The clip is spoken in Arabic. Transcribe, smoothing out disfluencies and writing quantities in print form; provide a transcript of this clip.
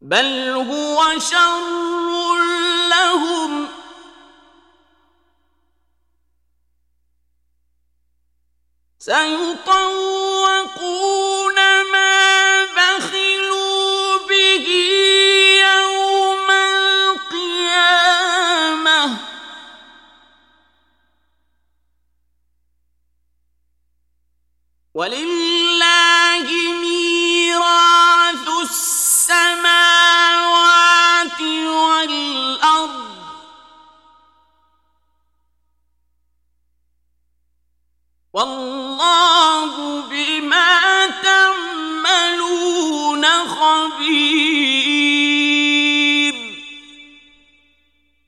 بل هو شر لهم سيطوقون ما بخلوا به يوم القيامة ولله ميراث السماوات والأرض والله بما تعملون خبير